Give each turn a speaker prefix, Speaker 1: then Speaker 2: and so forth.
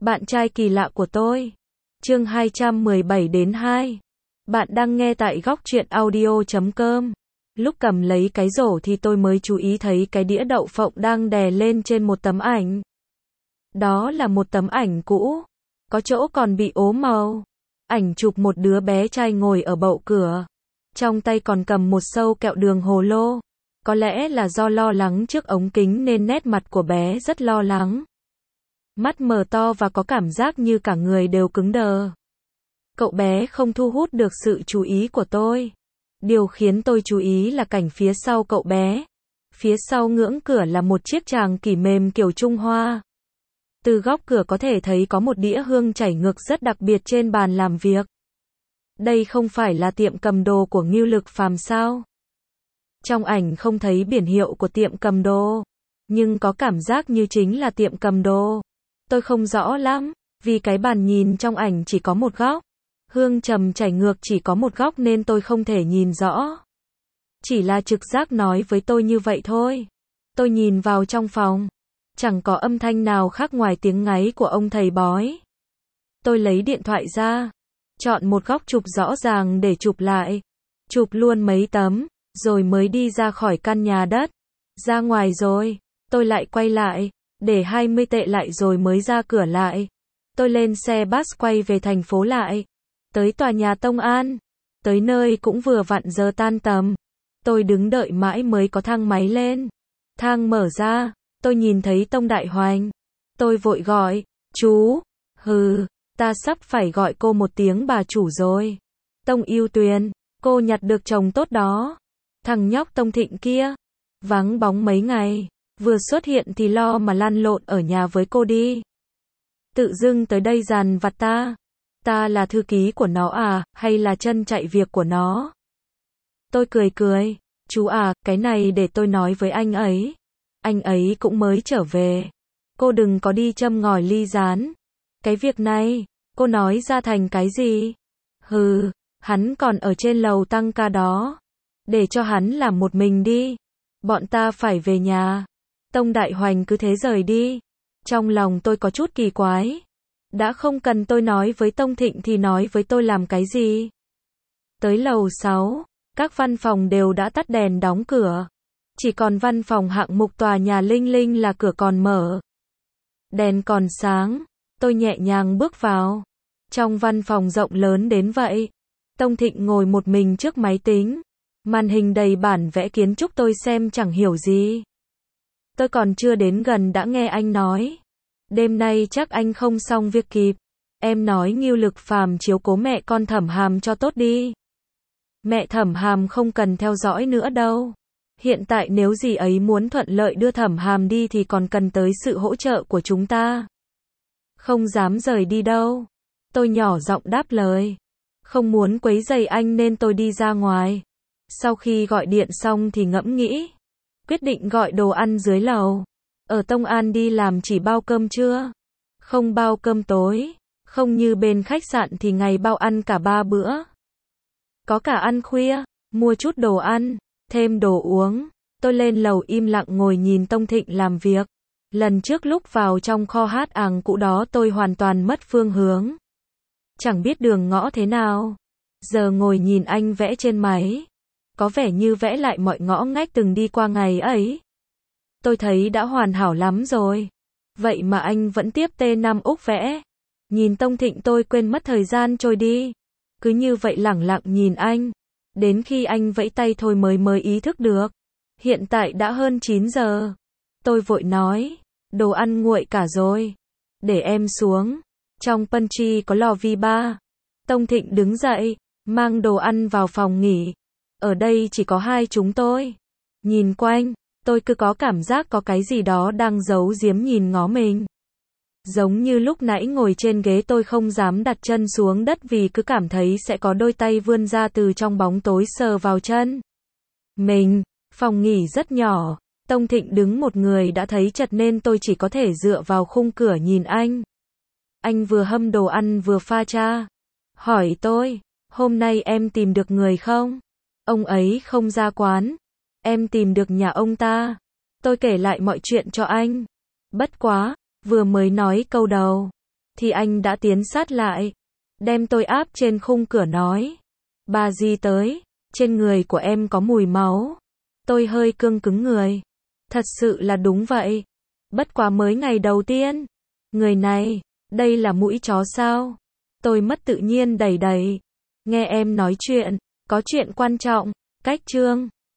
Speaker 1: Bạn trai kỳ lạ của tôi. Chương 217 đến 2. Bạn đang nghe tại góc truyện audio.com. Lúc cầm lấy cái rổ thì tôi mới chú ý thấy cái đĩa đậu phộng đang đè lên trên một tấm ảnh. Đó là một tấm ảnh cũ, có chỗ còn bị ố màu. Ảnh chụp một đứa bé trai ngồi ở bậu cửa, trong tay còn cầm một sâu kẹo đường hồ lô. Có lẽ là do lo lắng trước ống kính nên nét mặt của bé rất lo lắng. Mắt mở to và có cảm giác như cả người đều cứng đờ. Cậu bé không thu hút được sự chú ý của tôi. Điều khiến tôi chú ý là cảnh phía sau cậu bé. Phía sau ngưỡng cửa là một chiếc tràng kỷ mềm kiểu Trung Hoa. Từ góc cửa có thể thấy có một đĩa hương chảy ngược rất đặc biệt trên bàn làm việc. Đây không phải là tiệm cầm đồ của Ngưu Lực Phàm sao? Trong ảnh không thấy biển hiệu của tiệm cầm đồ, nhưng có cảm giác như chính là tiệm cầm đồ. Tôi không rõ lắm, vì cái bàn nhìn trong ảnh chỉ có một góc. Hương trầm chảy ngược chỉ có một góc nên tôi không thể nhìn rõ. Chỉ là trực giác nói với tôi như vậy thôi. Tôi nhìn vào trong phòng. Chẳng có âm thanh nào khác ngoài tiếng ngáy của ông thầy bói. Tôi lấy điện thoại ra, chọn một góc chụp rõ ràng để chụp lại. Chụp luôn mấy tấm, rồi mới đi ra khỏi căn nhà đất. Ra ngoài rồi, tôi lại quay lại, để 20 tệ lại rồi mới ra cửa lại. Tôi lên xe bus quay về thành phố lại. Tới tòa nhà Tông An. Tới nơi cũng vừa vặn giờ tan tầm. Tôi đứng đợi mãi mới có thang máy lên. Thang mở ra, tôi nhìn thấy Tông Đại Hoành. Tôi vội gọi, chú. Hừ, ta sắp phải gọi cô một tiếng bà chủ rồi. Tông Yêu Tuyền, cô nhặt được chồng tốt đó. Thằng nhóc Tông Thịnh kia, vắng bóng mấy ngày, vừa xuất hiện thì lo mà lăn lộn ở nhà với cô đi. Tự dưng tới đây dằn vặt ta. Ta là thư ký của nó à, hay là chân chạy việc của nó? Tôi cười, chú à, cái này để tôi nói với anh ấy. Anh ấy cũng mới trở về. Cô đừng có đi châm ngòi ly gián. Cái việc này, cô nói ra thành cái gì? Hừ, hắn còn ở trên lầu tăng ca đó. Để cho hắn làm một mình đi. Bọn ta phải về nhà. Tông Đại Hoành cứ thế rời đi. Trong lòng tôi có chút kỳ quái. Đã không cần tôi nói với Tông Thịnh thì nói với tôi làm cái gì? Tới lầu 6, các văn phòng đều đã tắt đèn đóng cửa. Chỉ còn văn phòng hạng mục tòa nhà Linh Linh là cửa còn mở. Đèn còn sáng, tôi nhẹ nhàng bước vào. Trong văn phòng rộng lớn đến vậy, Tông Thịnh ngồi một mình trước máy tính. Màn hình đầy bản vẽ kiến trúc tôi xem chẳng hiểu gì. Tôi còn chưa đến gần đã nghe anh nói. Đêm nay chắc anh không xong việc kịp. Em nói Ngưu Lực Phàm chiếu cố mẹ con Thẩm Hàm cho tốt đi. Mẹ Thẩm Hàm không cần theo dõi nữa đâu. Hiện tại nếu dì ấy muốn thuận lợi đưa Thẩm Hàm đi thì còn cần tới sự hỗ trợ của chúng ta. Không dám rời đi đâu. Tôi nhỏ giọng đáp lời. Không muốn quấy rầy anh nên tôi đi ra ngoài. Sau khi gọi điện xong thì ngẫm nghĩ. Quyết định gọi đồ ăn dưới lầu. Ở Tông An đi làm chỉ bao cơm trưa. Không bao cơm tối. Không như bên khách sạn thì ngày bao ăn cả 3 bữa. Có cả ăn khuya. Mua chút đồ ăn. Thêm đồ uống. Tôi lên lầu im lặng ngồi nhìn Tông Thịnh làm việc. Lần trước lúc vào trong kho hát àng cũ đó tôi hoàn toàn mất phương hướng. Chẳng biết đường ngõ thế nào. Giờ ngồi nhìn anh vẽ trên máy. Có vẻ như vẽ lại mọi ngõ ngách từng đi qua ngày ấy. Tôi thấy đã hoàn hảo lắm rồi. Vậy mà anh vẫn tiếp T5 Úc vẽ. Nhìn Tông Thịnh tôi quên mất thời gian trôi đi. Cứ như vậy lẳng lặng nhìn anh. Đến khi anh vẫy tay thôi mới ý thức được. Hiện tại đã hơn 9 giờ. Tôi vội nói. Đồ ăn nguội cả rồi. Để em xuống. Trong pantry có lò vi ba. Tông Thịnh đứng dậy. Mang đồ ăn vào phòng nghỉ. Ở đây chỉ có hai chúng tôi. Nhìn quanh. Tôi cứ có cảm giác có cái gì đó đang giấu giếm nhìn ngó mình. Giống như lúc nãy ngồi trên ghế tôi không dám đặt chân xuống đất vì cứ cảm thấy sẽ có đôi tay vươn ra từ trong bóng tối sờ vào chân mình. Phòng nghỉ rất nhỏ. Tông Thịnh đứng một người đã thấy chật nên tôi chỉ có thể dựa vào khung cửa nhìn anh. Anh vừa hâm đồ ăn vừa pha trà. Hỏi tôi, hôm nay em tìm được người không? Ông ấy không ra quán. Em tìm được nhà ông ta. Tôi kể lại mọi chuyện cho anh. Bất quá, vừa mới nói câu đầu, thì anh đã tiến sát lại, đem tôi áp trên khung cửa nói. Bà Di tới, trên người của em có mùi máu. Tôi hơi cương cứng người. Thật sự là đúng vậy. Bất quá mới ngày đầu tiên. Người này, đây là mũi chó sao? Tôi mất tự nhiên đẩy. Nghe em nói chuyện, có chuyện quan trọng, cách chương.